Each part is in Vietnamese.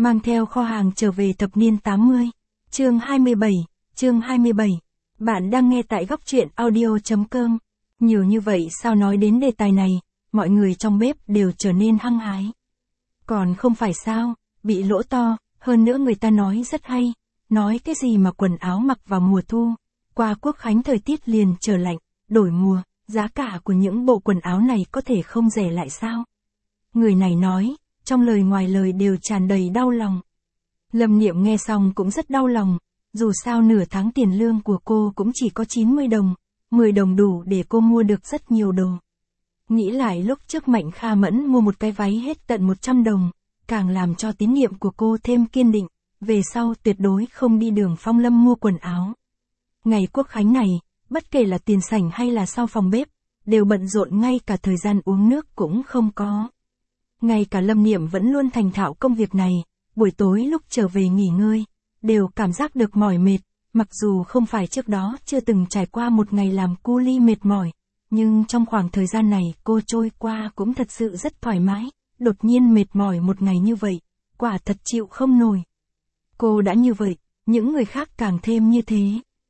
mang theo kho hàng trở về thập niên 80. Chương 27. Bạn đang nghe tại góc truyện audio.com. Nhiều như vậy sao nói đến đề tài này, mọi người trong bếp đều trở nên hăng hái. Còn không phải sao, bị lỗ to, hơn nữa người ta nói rất hay, nói cái gì mà quần áo mặc vào mùa thu, qua Quốc khánh thời tiết liền trở lạnh, đổi mùa, giá cả của những bộ quần áo này có thể không rẻ lại sao? Người này nói, trong lời ngoài lời đều tràn đầy đau lòng. Lâm Niệm nghe xong cũng rất đau lòng, dù sao nửa tháng tiền lương của cô cũng chỉ có 90 đồng, 10 đồng đủ để cô mua được rất nhiều đồ. Nghĩ lại lúc trước Mạnh Kha Mẫn mua một cái váy hết tận 100 đồng, càng làm cho tín niệm của cô thêm kiên định, về sau tuyệt đối không đi đường Phong Lâm mua quần áo. Ngày Quốc khánh này, bất kể là tiền sảnh hay là sau phòng bếp, đều bận rộn, ngay cả thời gian uống nước cũng không có. Ngay cả Lâm Niệm vẫn luôn thành thạo công việc này, buổi tối lúc trở về nghỉ ngơi, đều cảm giác được mỏi mệt, mặc dù không phải trước đó chưa từng trải qua một ngày làm cu li mệt mỏi, nhưng trong khoảng thời gian này cô trôi qua cũng thật sự rất thoải mái, đột nhiên mệt mỏi một ngày như vậy, quả thật chịu không nổi. Cô đã như vậy, những người khác càng thêm như thế.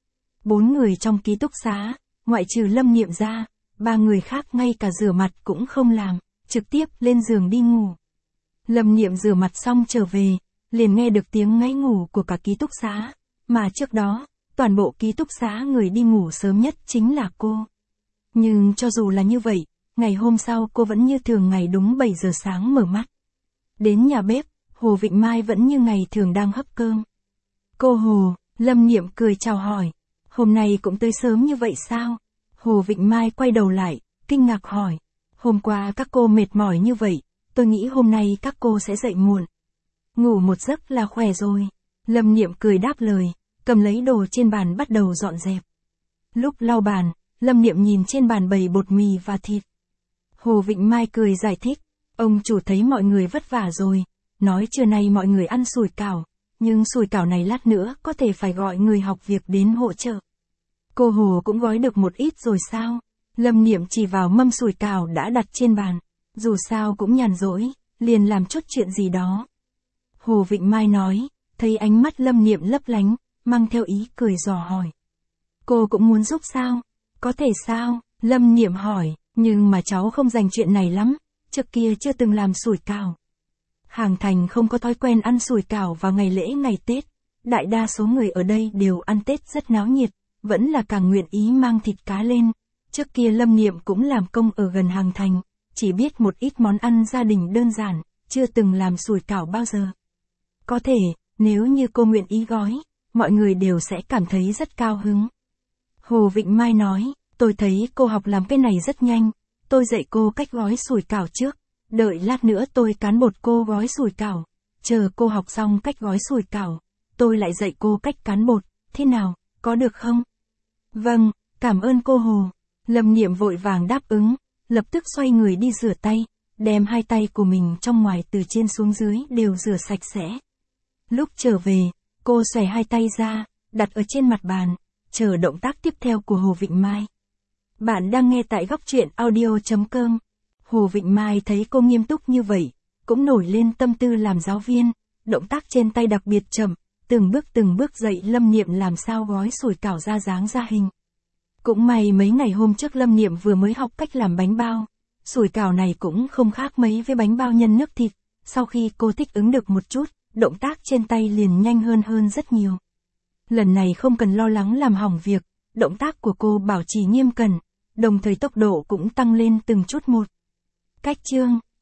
4 người trong ký túc xá, ngoại trừ Lâm Niệm ra, 3 người khác ngay cả rửa mặt cũng không làm, trực tiếp lên giường đi ngủ. Lâm Niệm rửa mặt xong trở về, liền nghe được tiếng ngáy ngủ của cả ký túc xá, mà trước đó, toàn bộ ký túc xá người đi ngủ sớm nhất chính là cô. Nhưng cho dù là như vậy, ngày hôm sau cô vẫn như thường ngày đúng 7 giờ sáng mở mắt. Đến nhà bếp, Hồ Vịnh Mai vẫn như ngày thường đang hấp cơm. Cô Hồ, Lâm Niệm cười chào hỏi, hôm nay cũng tới sớm như vậy sao? Hồ Vịnh Mai quay đầu lại, kinh ngạc hỏi, hôm qua các cô mệt mỏi như vậy, tôi nghĩ hôm nay các cô sẽ dậy muộn. Ngủ một giấc là khỏe rồi. Lâm Niệm cười đáp lời, cầm lấy đồ trên bàn bắt đầu dọn dẹp. Lúc lau bàn, Lâm Niệm nhìn trên bàn bày bột mì và thịt. Hồ Vịnh Mai cười giải thích, ông chủ thấy mọi người vất vả rồi, nói trưa nay mọi người ăn sủi cảo, nhưng sủi cảo này lát nữa có thể phải gọi người học việc đến hỗ trợ. Cô Hồ cũng gói được một ít rồi sao? Lâm Niệm chỉ vào mâm sủi cảo đã đặt trên bàn, dù sao cũng nhàn rỗi, liền làm chút chuyện gì đó. Hồ Vịnh Mai nói, thấy ánh mắt Lâm Niệm lấp lánh, mang theo ý cười dò hỏi. Cô cũng muốn giúp sao? Có thể sao? Lâm Niệm hỏi, nhưng mà cháu không dành chuyện này lắm, trước kia chưa từng làm sủi cảo. Hàng Thành không có thói quen ăn sủi cảo vào ngày lễ ngày Tết, đại đa số người ở đây đều ăn Tết rất náo nhiệt, vẫn là càng nguyện ý mang thịt cá lên. Trước kia Lâm Niệm cũng làm công ở gần Hàng Thành, chỉ biết một ít món ăn gia đình đơn giản, chưa từng làm sủi cảo bao giờ. Có thể, nếu như cô nguyện ý gói, mọi người đều sẽ cảm thấy rất cao hứng. Hồ Vịnh Mai nói, tôi thấy cô học làm cái này rất nhanh, tôi dạy cô cách gói sủi cảo trước, đợi lát nữa tôi cán bột cô gói sủi cảo, chờ cô học xong cách gói sủi cảo, tôi lại dạy cô cách cán bột, thế nào, có được không? Vâng, cảm ơn cô Hồ. Lâm Niệm vội vàng đáp ứng, lập tức xoay người đi rửa tay, đem hai tay của mình trong ngoài từ trên xuống dưới đều rửa sạch sẽ. Lúc trở về, cô xòe hai tay ra, đặt ở trên mặt bàn, chờ động tác tiếp theo của Hồ Vịnh Mai. Bạn đang nghe tại góc truyện audio.com. Hồ Vịnh Mai thấy cô nghiêm túc như vậy, cũng nổi lên tâm tư làm giáo viên, động tác trên tay đặc biệt chậm, từng bước dạy Lâm Niệm làm sao gói sủi cảo ra dáng ra hình. Cũng may mấy ngày hôm trước Lâm Niệm vừa mới học cách làm bánh bao, sủi cảo này cũng không khác mấy với bánh bao nhân nước thịt, sau khi cô thích ứng được một chút, động tác trên tay liền nhanh hơn rất nhiều. Lần này không cần lo lắng làm hỏng việc, động tác của cô bảo trì nghiêm cẩn, đồng thời tốc độ cũng tăng lên từng chút một. Cách chương